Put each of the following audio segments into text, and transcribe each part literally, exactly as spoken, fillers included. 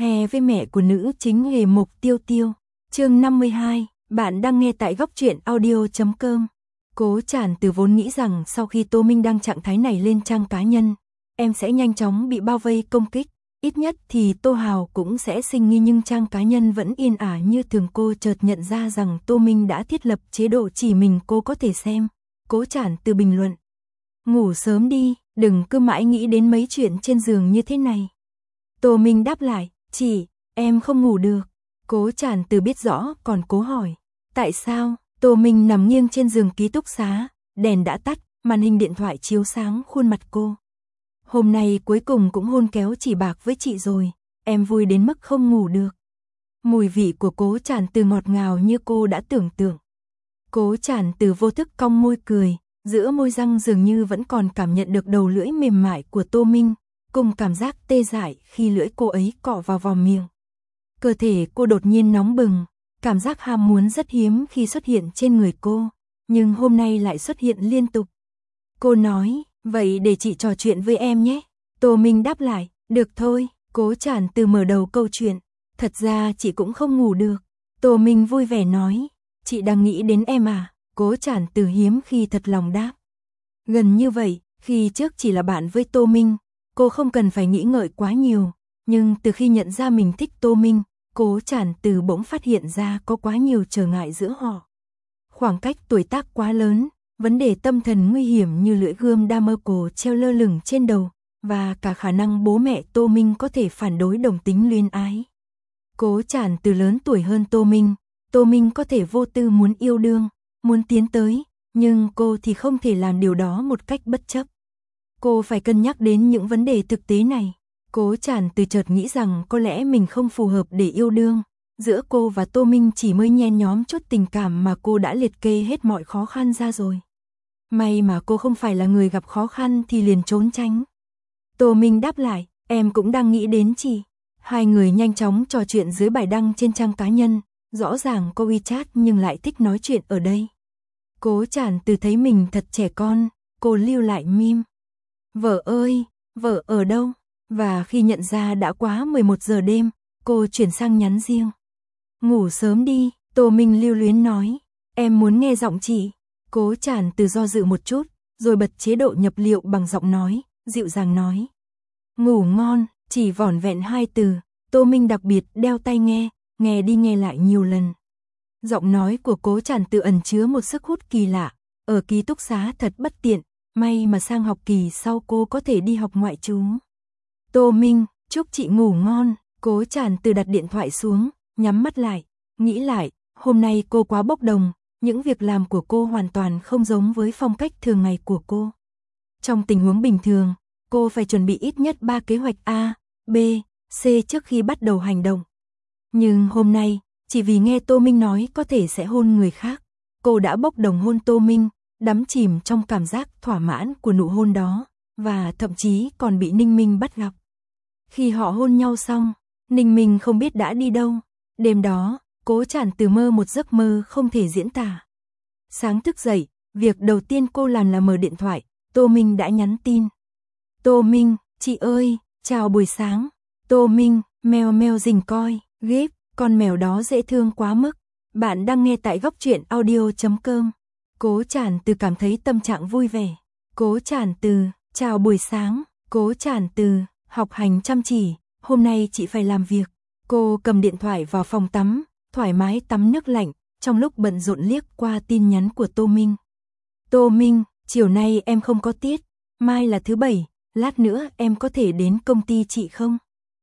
Hè với mẹ của nữ chính Hề Mộc Tiêu Tiêu. Chương năm mươi hai, bạn đang nghe tại góc truyện audio chấm com. Cố Tràn Từ vốn nghĩ rằng sau khi Tô Minh đăng trạng thái này lên trang cá nhân, em sẽ nhanh chóng bị bao vây công kích, ít nhất thì Tô Hào cũng sẽ sinh nghi, nhưng trang cá nhân vẫn yên ả như thường. Cô chợt nhận ra rằng Tô Minh đã thiết lập chế độ chỉ mình cô có thể xem. Cố Tràn Từ bình luận: "Ngủ sớm đi, đừng cứ mãi nghĩ đến mấy chuyện trên giường như thế này." Tô Minh đáp lại: "Chị, em không ngủ được." Cố Tràn Từ biết rõ còn cố hỏi: "Tại sao?" Tô Minh nằm nghiêng trên giường ký túc xá, đèn đã tắt, màn hình điện thoại chiếu sáng khuôn mặt cô. "Hôm nay cuối cùng cũng hôn kéo chỉ bạc với chị rồi, em vui đến mức không ngủ được." Mùi vị của Cố Tràn Từ ngọt ngào như cô đã tưởng tượng. Cố Tràn Từ vô thức cong môi cười, giữa môi răng dường như vẫn còn cảm nhận được đầu lưỡi mềm mại của Tô Minh, cùng cảm giác tê dại khi lưỡi cô ấy cọ vào vòng miệng. Cơ thể cô đột nhiên nóng bừng, cảm giác ham muốn rất hiếm khi xuất hiện trên người cô, nhưng hôm nay lại xuất hiện liên tục. Cô nói: "Vậy để chị trò chuyện với em nhé." Tô Minh đáp lại: "Được thôi." Cố Tràn Từ mở đầu câu chuyện: "Thật ra chị cũng không ngủ được." Tô Minh vui vẻ nói: "Chị đang nghĩ đến em à?" Cố Tràn Từ hiếm khi thật lòng đáp. Gần như vậy, khi trước chỉ là bạn với Tô Minh, cô không cần phải nghĩ ngợi quá nhiều, nhưng từ khi nhận ra mình thích Tô Minh, Cố Tràn Từ bỗng phát hiện ra có quá nhiều trở ngại giữa họ. Khoảng cách tuổi tác quá lớn, vấn đề tâm thần nguy hiểm như lưỡi gươm đa mơ cổ treo lơ lửng trên đầu, và cả khả năng bố mẹ Tô Minh có thể phản đối đồng tính luyến ái. Cố Tràn Từ lớn tuổi hơn Tô Minh, Tô Minh có thể vô tư muốn yêu đương, muốn tiến tới, nhưng cô thì không thể làm điều đó một cách bất chấp. Cô phải cân nhắc đến những vấn đề thực tế này. Cố Tràn Từ chợt nghĩ rằng có lẽ mình không phù hợp để yêu đương. Giữa cô và Tô Minh chỉ mới nhen nhóm chút tình cảm mà cô đã liệt kê hết mọi khó khăn ra rồi. May mà cô không phải là người gặp khó khăn thì liền trốn tránh. Tô Minh đáp lại: "Em cũng đang nghĩ đến chị." Hai người nhanh chóng trò chuyện dưới bài đăng trên trang cá nhân, rõ ràng cô WeChat nhưng lại thích nói chuyện ở đây. Cố Tràn Từ thấy mình thật trẻ con, cô lưu lại meme: "Vợ ơi, vợ ở đâu?" Và khi nhận ra đã quá mười một giờ đêm, cô chuyển sang nhắn riêng: "Ngủ sớm đi." Tô Minh lưu luyến nói: "Em muốn nghe giọng chị." Cố Tràn Từ do dự một chút, rồi bật chế độ nhập liệu bằng giọng nói, dịu dàng nói: "Ngủ ngon." Chỉ vỏn vẹn hai từ, Tô Minh đặc biệt đeo tai nghe, nghe đi nghe lại nhiều lần. Giọng nói của Cố Tràn Từ ẩn chứa một sức hút kỳ lạ, ở ký túc xá thật bất tiện, may mà sang học kỳ sau cô có thể đi học ngoại trú. "Tô Minh, chúc chị ngủ ngon." Cố Tràn Từ đặt điện thoại xuống, nhắm mắt lại, nghĩ lại, hôm nay cô quá bốc đồng, những việc làm của cô hoàn toàn không giống với phong cách thường ngày của cô. Trong tình huống bình thường, cô phải chuẩn bị ít nhất ba kế hoạch A, B, C trước khi bắt đầu hành động. Nhưng hôm nay, chỉ vì nghe Tô Minh nói có thể sẽ hôn người khác, cô đã bốc đồng hôn Tô Minh, đắm chìm trong cảm giác thỏa mãn của nụ hôn đó, và thậm chí còn bị Ninh Minh bắt gặp. Khi họ hôn nhau xong, Ninh Minh không biết đã đi đâu. Đêm đó, Cố Tràn Từ mơ một giấc mơ không thể diễn tả. Sáng thức dậy, việc đầu tiên cô làm là mở điện thoại, Tô Minh đã nhắn tin: "Tô Minh, chị ơi, chào buổi sáng." Tô Minh: "Mèo mèo rình coi, ghép, con mèo đó dễ thương quá mức." Bạn đang nghe tại góc truyện audio chấm com. Cố Tràn Từ cảm thấy tâm trạng vui vẻ. Cố Tràn Từ: "Chào buổi sáng." Cố Tràn Từ: "Học hành chăm chỉ, hôm nay chị phải làm việc." Cô cầm điện thoại vào phòng tắm, thoải mái tắm nước lạnh, trong lúc bận rộn liếc qua tin nhắn của Tô Minh. "Tô Minh, chiều nay em không có tiết, mai là thứ bảy, lát nữa em có thể đến công ty chị không?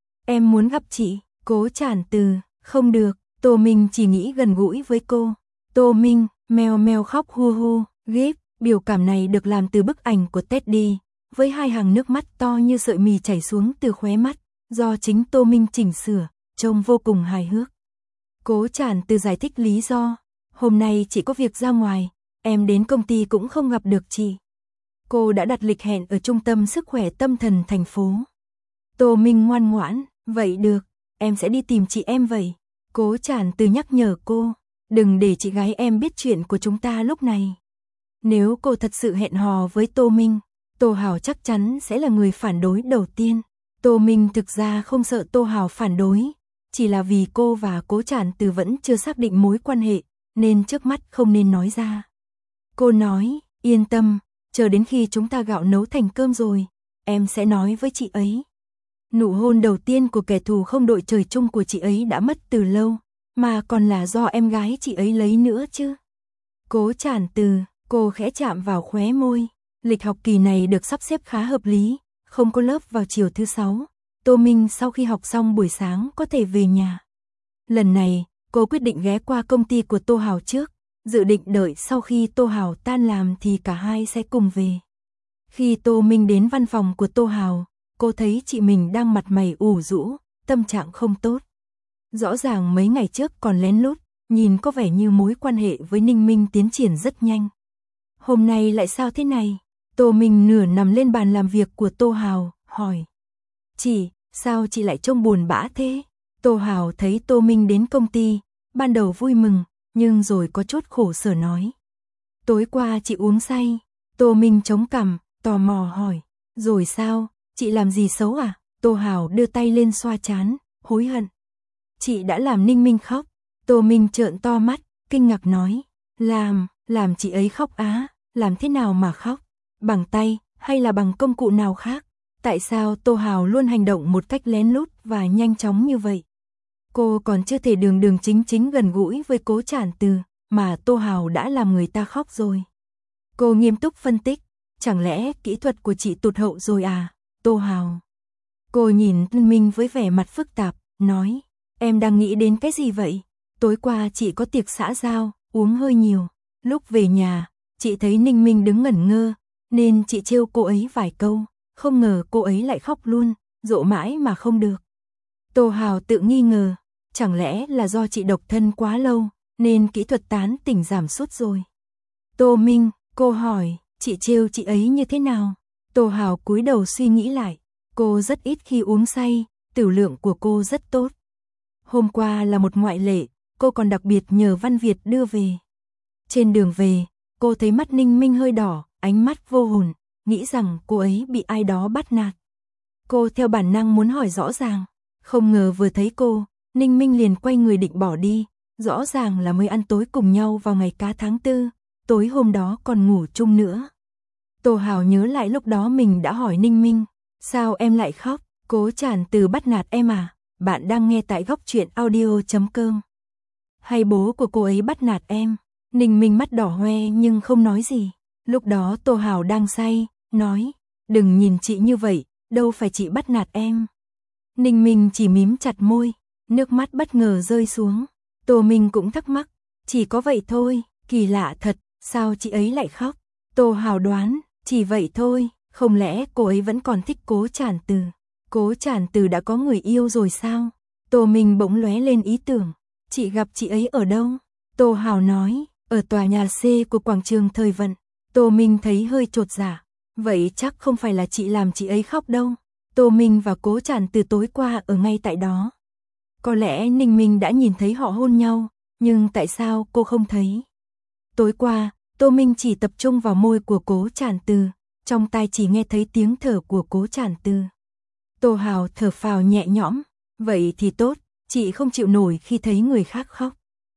Em muốn gặp chị." Cố Tràn Từ: "Không được." Tô Minh chỉ nghĩ gần gũi với cô. Tô Minh: "Mèo mèo khóc hu hu, ghép." Biểu cảm này được làm từ bức ảnh của Teddy, với hai hàng nước mắt to như sợi mì chảy xuống từ khóe mắt, do chính Tô Minh chỉnh sửa, trông vô cùng hài hước. Cố Tràn Từ giải thích lý do: "Hôm nay chị có việc ra ngoài, em đến công ty cũng không gặp được chị." Cô đã đặt lịch hẹn ở trung tâm sức khỏe tâm thần thành phố. Tô Minh ngoan ngoãn: "Vậy được, em sẽ đi tìm chị em vậy." Cố Tràn Từ nhắc nhở cô: "Đừng để chị gái em biết chuyện của chúng ta lúc này." Nếu cô thật sự hẹn hò với Tô Minh, Tô Hào chắc chắn sẽ là người phản đối đầu tiên. Tô Minh thực ra không sợ Tô Hào phản đối, chỉ là vì cô và Cố Trản Từ vẫn chưa xác định mối quan hệ, nên trước mắt không nên nói ra. Cô nói, yên tâm, chờ đến khi chúng ta gạo nấu thành cơm rồi, em sẽ nói với chị ấy. Nụ hôn đầu tiên của kẻ thù không đội trời chung của chị ấy đã mất từ lâu, mà còn là do em gái chị ấy lấy nữa chứ. Cố Trản Từ, cô khẽ chạm vào khóe môi. Lịch học kỳ này được sắp xếp khá hợp lý, không có lớp vào chiều thứ sáu. Tô Minh sau khi học xong buổi sáng có thể về nhà. Lần này, cô quyết định ghé qua công ty của Tô Hào trước, dự định đợi sau khi Tô Hào tan làm thì cả hai sẽ cùng về. Khi Tô Minh đến văn phòng của Tô Hào, cô thấy chị mình đang mặt mày ủ rũ, tâm trạng không tốt. Rõ ràng mấy ngày trước còn lén lút, nhìn có vẻ như mối quan hệ với Ninh Minh tiến triển rất nhanh. Hôm nay lại sao thế này? Tô Minh nửa nằm lên bàn làm việc của Tô Hào, hỏi. Chị, sao chị lại trông buồn bã thế? Tô Hào thấy Tô Minh đến công ty, ban đầu vui mừng, nhưng rồi có chút khổ sở nói. Tối qua chị uống say. Tô Minh chống cằm, tò mò hỏi. Rồi sao, chị làm gì xấu à? Tô Hào đưa tay lên xoa trán, hối hận. Chị đã làm Ninh Minh khóc. Tô Minh trợn to mắt, kinh ngạc nói. Làm, làm chị ấy khóc á, làm thế nào mà khóc? Bằng tay, hay là bằng công cụ nào khác? Tại sao Tô Hào luôn hành động một cách lén lút và nhanh chóng như vậy? Cô còn chưa thể đường đường chính chính gần gũi với Cố Trản Từ, mà Tô Hào đã làm người ta khóc rồi. Cô nghiêm túc phân tích, chẳng lẽ kỹ thuật của chị tụt hậu rồi à, Tô Hào? Cô nhìn Ninh Minh với vẻ mặt phức tạp, nói, em đang nghĩ đến cái gì vậy? Tối qua chị có tiệc xã giao, uống hơi nhiều. Lúc về nhà, chị thấy Ninh Minh đứng ngẩn ngơ, nên chị trêu cô ấy vài câu, không ngờ cô ấy lại khóc luôn, dỗ mãi mà không được. Tô Hào tự nghi ngờ, chẳng lẽ là do chị độc thân quá lâu, nên kỹ thuật tán tỉnh giảm sút rồi. Tô Minh, cô hỏi, chị trêu chị ấy như thế nào? Tô Hào cúi đầu suy nghĩ lại, cô rất ít khi uống say, tửu lượng của cô rất tốt. Hôm qua là một ngoại lệ, cô còn đặc biệt nhờ Văn Việt đưa về. Trên đường về, cô thấy mắt Ninh Minh hơi đỏ, ánh mắt vô hồn, nghĩ rằng cô ấy bị ai đó bắt nạt. Cô theo bản năng muốn hỏi rõ ràng, không ngờ vừa thấy cô, Ninh Minh liền quay người định bỏ đi, rõ ràng là mới ăn tối cùng nhau vào ngày cá tháng tư, tối hôm đó còn ngủ chung nữa. Tô Hào nhớ lại lúc đó mình đã hỏi Ninh Minh, sao em lại khóc, Cố Trản Từ bắt nạt em à? Bạn đang nghe tại góc truyện audio chấm com. Hay bố của cô ấy bắt nạt em? Ninh Minh mắt đỏ hoe nhưng không nói gì. Lúc đó Tô Hào đang say, nói, đừng nhìn chị như vậy, đâu phải chị bắt nạt em. Ninh Minh chỉ mím chặt môi, nước mắt bất ngờ rơi xuống. Tô Minh cũng thắc mắc, chỉ có vậy thôi, kỳ lạ thật, sao chị ấy lại khóc? Tô Hào đoán, chỉ vậy thôi, không lẽ cô ấy vẫn còn thích Cố Trản Từ? Cố Trản Từ đã có người yêu rồi sao? Tô Minh bỗng lóe lên ý tưởng, chị gặp chị ấy ở đâu? Tô Hào nói, ở tòa nhà C của quảng trường Thời Vận. Tô Minh thấy hơi chột dạ, vậy chắc không phải là chị làm chị ấy khóc đâu. Tô Minh và Cố Trản Từ tối qua ở ngay tại đó. Có lẽ Ninh Minh đã nhìn thấy họ hôn nhau, nhưng tại sao cô không thấy? Tối qua, Tô Minh chỉ tập trung vào môi của Cố Trản Từ, trong tai chỉ nghe thấy tiếng thở của Cố Trản Từ. Tô Hào thở phào nhẹ nhõm, vậy thì tốt, chị không chịu nổi khi thấy người khác khóc.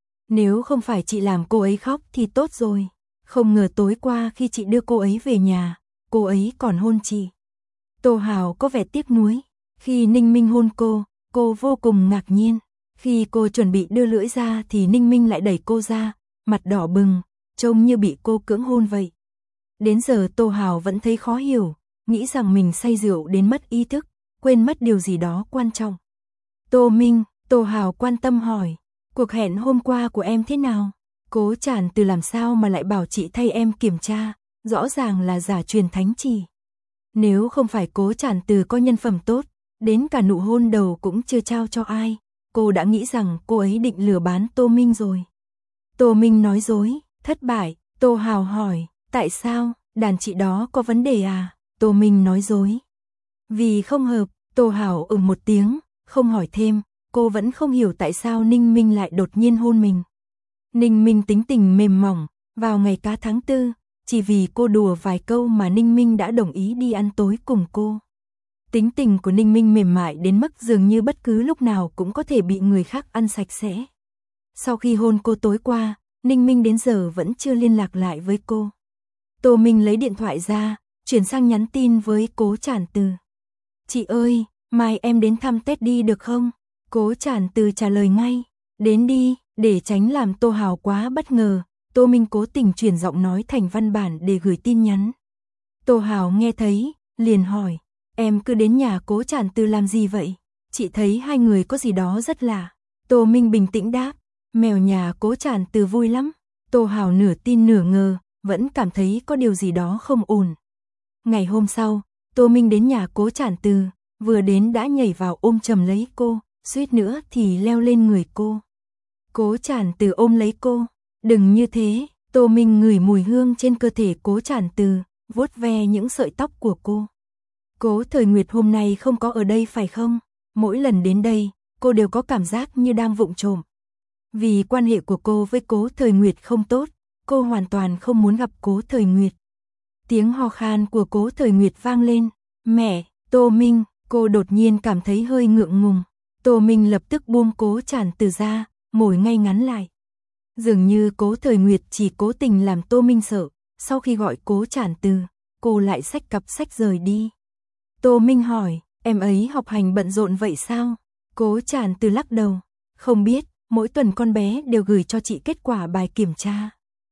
Nếu không phải chị làm cô ấy khóc thì tốt rồi. Không ngờ tối qua khi chị đưa cô ấy về nhà, cô ấy còn hôn chị. Tô Hào có vẻ tiếc nuối. Khi Ninh Minh hôn cô, cô vô cùng ngạc nhiên. Khi cô chuẩn bị đưa lưỡi ra thì Ninh Minh lại đẩy cô ra, mặt đỏ bừng, trông như bị cô cưỡng hôn vậy. Đến giờ Tô Hào vẫn thấy khó hiểu, nghĩ rằng mình say rượu đến mất ý thức, quên mất điều gì đó quan trọng. Tô Minh, Tô Hào quan tâm hỏi, cuộc hẹn hôm qua của em thế nào? Cố Trản Từ làm sao mà lại bảo chị thay em kiểm tra, rõ ràng là giả truyền thánh chỉ. Nếu không phải Cố Trản Từ có nhân phẩm tốt, đến cả nụ hôn đầu cũng chưa trao cho ai, cô đã nghĩ rằng cô ấy định lừa bán Tô Minh rồi. Tô Minh nói dối, thất bại. Tô Hào hỏi, tại sao, đàn chị đó có vấn đề à? Tô Minh nói dối. Vì không hợp. Tô Hào ừ một tiếng, không hỏi thêm, cô vẫn không hiểu tại sao Ninh Minh lại đột nhiên hôn mình. Ninh Minh tính tình mềm mỏng, vào ngày cá tháng tư, chỉ vì cô đùa vài câu mà Ninh Minh đã đồng ý đi ăn tối cùng cô. Tính tình của Ninh Minh mềm mại đến mức dường như bất cứ lúc nào cũng có thể bị người khác ăn sạch sẽ. Sau khi hôn cô tối qua, Ninh Minh đến giờ vẫn chưa liên lạc lại với cô. Tô Minh lấy điện thoại ra, chuyển sang nhắn tin với Cố Trản Từ. Chị ơi, mai em đến thăm Tết đi được không? Cố Trản Từ trả lời ngay. Đến đi, để tránh làm Tô Hào quá bất ngờ. Tô Minh cố tình chuyển giọng nói thành văn bản để gửi tin nhắn. Tô Hào nghe thấy, liền hỏi. Em cứ đến nhà Cố Trản Từ làm gì vậy? Chị thấy hai người có gì đó rất lạ. Tô Minh bình tĩnh đáp. Mèo nhà Cố Trản Từ vui lắm. Tô Hào nửa tin nửa ngờ, vẫn cảm thấy có điều gì đó không ổn. Ngày hôm sau, Tô Minh đến nhà Cố Trản Từ, vừa đến đã nhảy vào ôm chầm lấy cô, suýt nữa thì leo lên người cô. Cố Trản Từ ôm lấy cô. Đừng như thế. Tô Minh ngửi mùi hương trên cơ thể Cố Trản Từ, vuốt ve những sợi tóc của cô. Cố Thời Nguyệt hôm nay không có ở đây phải không? Mỗi lần đến đây, cô đều có cảm giác như đang vụng trộm. Vì quan hệ của cô với Cố Thời Nguyệt không tốt, cô hoàn toàn không muốn gặp Cố Thời Nguyệt. Tiếng ho khan của Cố Thời Nguyệt vang lên. Mẹ, Tô Minh, cô đột nhiên cảm thấy hơi ngượng ngùng. Tô Minh lập tức buông Cố Trản Từ ra, ngồi ngay ngắn lại. Dường như Cố Thời Nguyệt chỉ cố tình làm Tô Minh sợ, sau khi gọi Cố Trản Từ, cô lại xách cặp sách rời đi. Tô Minh hỏi, em ấy học hành bận rộn vậy sao? Cố Trản Từ lắc đầu, không biết, mỗi tuần con bé đều gửi cho chị kết quả bài kiểm tra.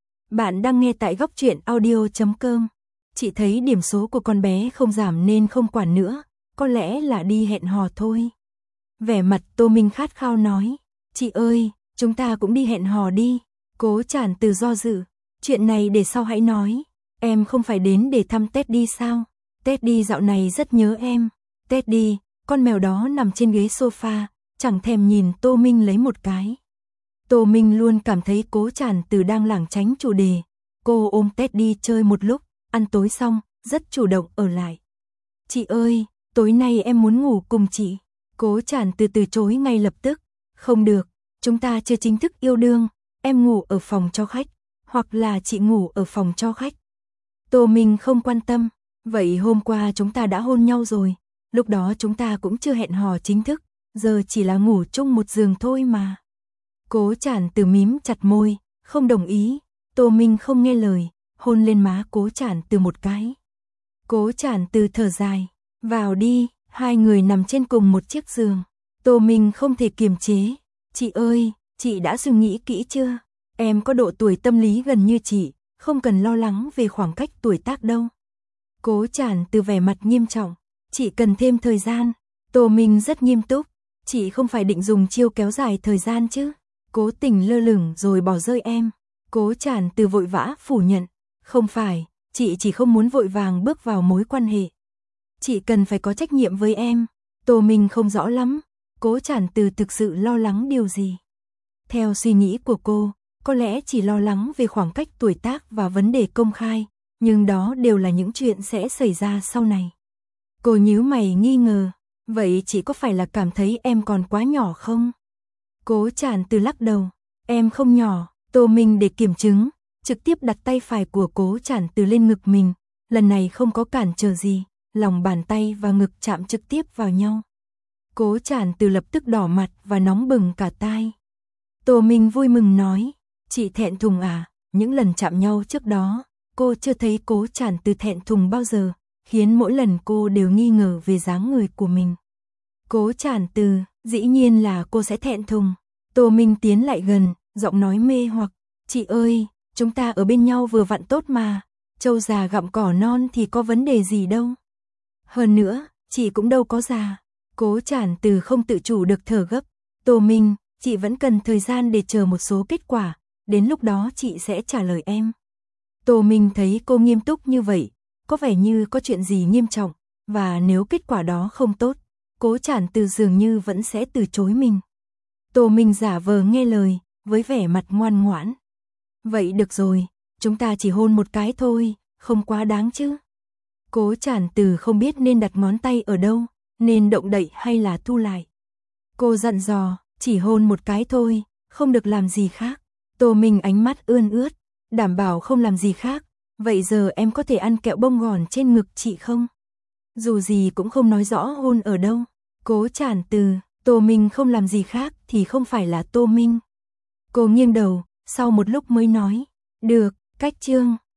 Bạn đang nghe tại góc truyện audio chấm com. Chị thấy điểm số của con bé không giảm nên không quản nữa, có lẽ là đi hẹn hò thôi. Vẻ mặt Tô Minh khát khao nói, chị ơi, chúng ta cũng đi hẹn hò đi. Cố Trản Từ do dự, chuyện này để sau hãy nói. Em không phải đến để thăm Teddy sao? Teddy dạo này rất nhớ em. Teddy, con mèo đó nằm trên ghế sofa, chẳng thèm nhìn Tô Minh lấy một cái. Tô Minh luôn cảm thấy Cố Trản Từ đang lảng tránh chủ đề. Cô ôm Teddy chơi một lúc, ăn tối xong, rất chủ động ở lại. Chị ơi, tối nay em muốn ngủ cùng chị. Cố Trản Từ từ chối ngay lập tức. Không được, chúng ta chưa chính thức yêu đương, em ngủ ở phòng cho khách, hoặc là chị ngủ ở phòng cho khách. Tô Minh không quan tâm, vậy hôm qua chúng ta đã hôn nhau rồi, lúc đó chúng ta cũng chưa hẹn hò chính thức, giờ chỉ là ngủ chung một giường thôi mà. Cố Trản Từ mím chặt môi, không đồng ý. Tô Minh không nghe lời, hôn lên má Cố Trản Từ một cái. Cố Trản Từ thở dài, vào đi. Hai người nằm trên cùng một chiếc giường. Tô Minh không thể kiềm chế. Chị ơi, chị đã suy nghĩ kỹ chưa? Em có độ tuổi tâm lý gần như chị, không cần lo lắng về khoảng cách tuổi tác đâu. Cố Trản Từ vẻ mặt nghiêm trọng. Chị cần thêm thời gian. Tô Minh rất nghiêm túc. Chị không phải định dùng chiêu kéo dài thời gian chứ? Cố tình lơ lửng rồi bỏ rơi em. Cố Trản Từ vội vã phủ nhận. Không phải, chị chỉ không muốn vội vàng bước vào mối quan hệ. Chị cần phải có trách nhiệm với em. Tô Minh không rõ lắm, Cố Trản Từ thực sự lo lắng điều gì. Theo suy nghĩ của cô, có lẽ chỉ lo lắng về khoảng cách tuổi tác và vấn đề công khai, nhưng đó đều là những chuyện sẽ xảy ra sau này. Cô nhíu mày nghi ngờ, vậy chị có phải là cảm thấy em còn quá nhỏ không? Cố Trản Từ lắc đầu, em không nhỏ. Tô Minh để kiểm chứng, trực tiếp đặt tay phải của Cố Trản Từ lên ngực mình, lần này không có cản trở gì. Lòng bàn tay và ngực chạm trực tiếp vào nhau. Cố Trản Từ lập tức đỏ mặt và nóng bừng cả tai. Tô Minh vui mừng nói, chị thẹn thùng à? Những lần chạm nhau trước đó, cô chưa thấy Cố Trản Từ thẹn thùng bao giờ, khiến mỗi lần cô đều nghi ngờ về dáng người của mình. Cố Trản Từ, dĩ nhiên là cô sẽ thẹn thùng. Tô Minh tiến lại gần, giọng nói mê hoặc, chị ơi, chúng ta ở bên nhau vừa vặn tốt mà, trâu già gặm cỏ non thì có vấn đề gì đâu. Hơn nữa, chị cũng đâu có già. Cố Trản Từ không tự chủ được thở gấp. Tô Minh, chị vẫn cần thời gian để chờ một số kết quả, đến lúc đó chị sẽ trả lời em. Tô Minh thấy cô nghiêm túc như vậy, có vẻ như có chuyện gì nghiêm trọng, và nếu kết quả đó không tốt, Cố Trản Từ dường như vẫn sẽ từ chối mình. Tô Minh giả vờ nghe lời, với vẻ mặt ngoan ngoãn. Vậy được rồi, chúng ta chỉ hôn một cái thôi, không quá đáng chứ. Cố Trản Từ không biết nên đặt ngón tay ở đâu, nên động đậy hay là thu lại. Cô dặn dò, chỉ hôn một cái thôi, không được làm gì khác. Tô Minh ánh mắt ươn ướt, đảm bảo không làm gì khác. Vậy giờ em có thể ăn kẹo bông gòn trên ngực chị không? Dù gì cũng không nói rõ hôn ở đâu. Cố Trản Từ, Tô Minh không làm gì khác thì không phải là Tô Minh. Cô nghiêng đầu, sau một lúc mới nói, được, cách Trương.